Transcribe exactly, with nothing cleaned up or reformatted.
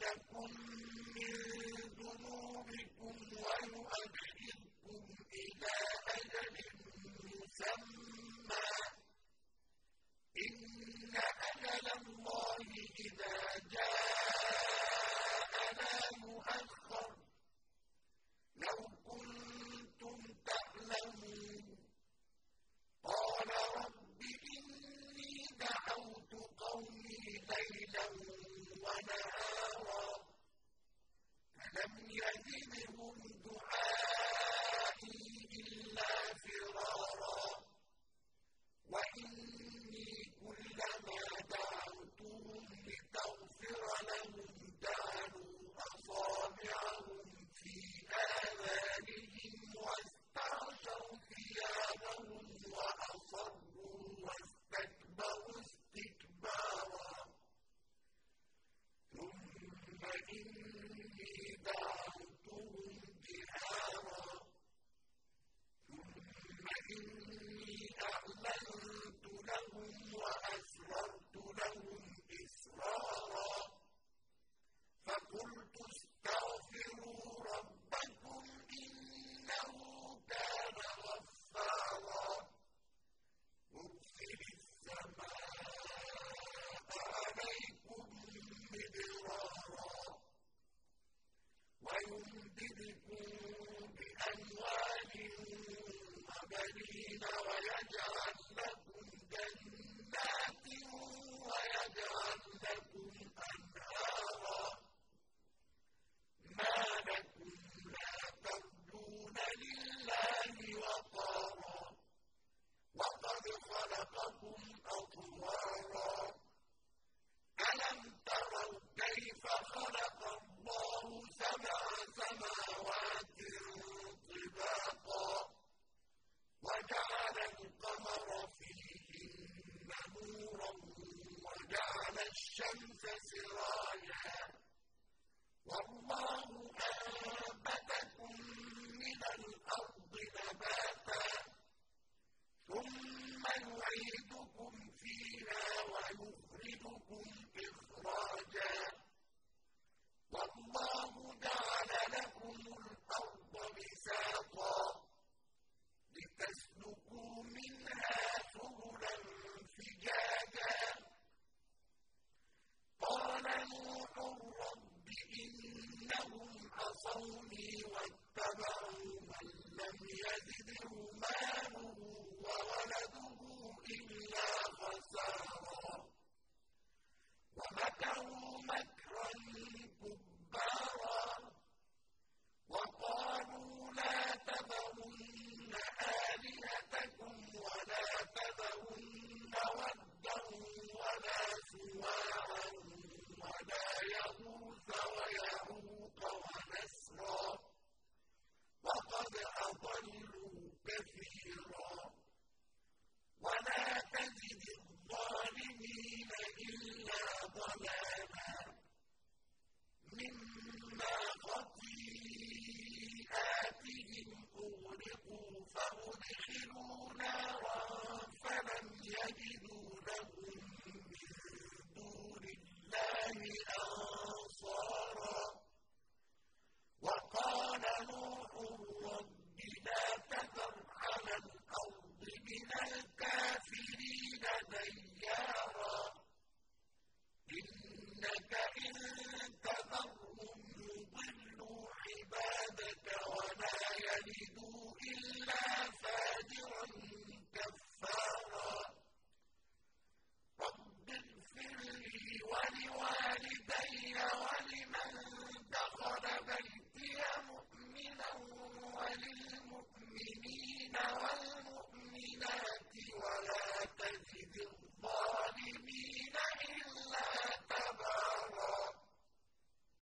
لكم من ذنوبكم ويؤخركم إلى أجل مسمى إن أجل الله إذا جاء لا يؤخر لو كنتم تعلمون قال رب إني دعوت قومي ليلا ونهارا فلم يزدهم دعائي إلا فرارا وإني كلما دعوتهم لتغفر لهم جعلوا أصابعهم في آذانهم واستغشوا ثيابهم وأصروا واستكبروا استكبارا ثم إني دعوتهم جهارا ثم إني أعلنت لهم وأسررت لهم إسرارا فقلت استغفروا ربكم إنه كان غفارا يرسل السماء عليكم مدرارا ويمددكم بأموال وبنين ويجعل لكم جنات ويجعل لكم أنهارا ما لكم لا ترجون لله وقارا وقد خلقكم أطوارا ألم تروا كيف خلق الله سبع سماوات طباقا وجعل القمر فيهن نورا وجعل الشمس سراجا والله أنبتكم من الأرض نباتا ثم يعيدكم فيها ويخرجكم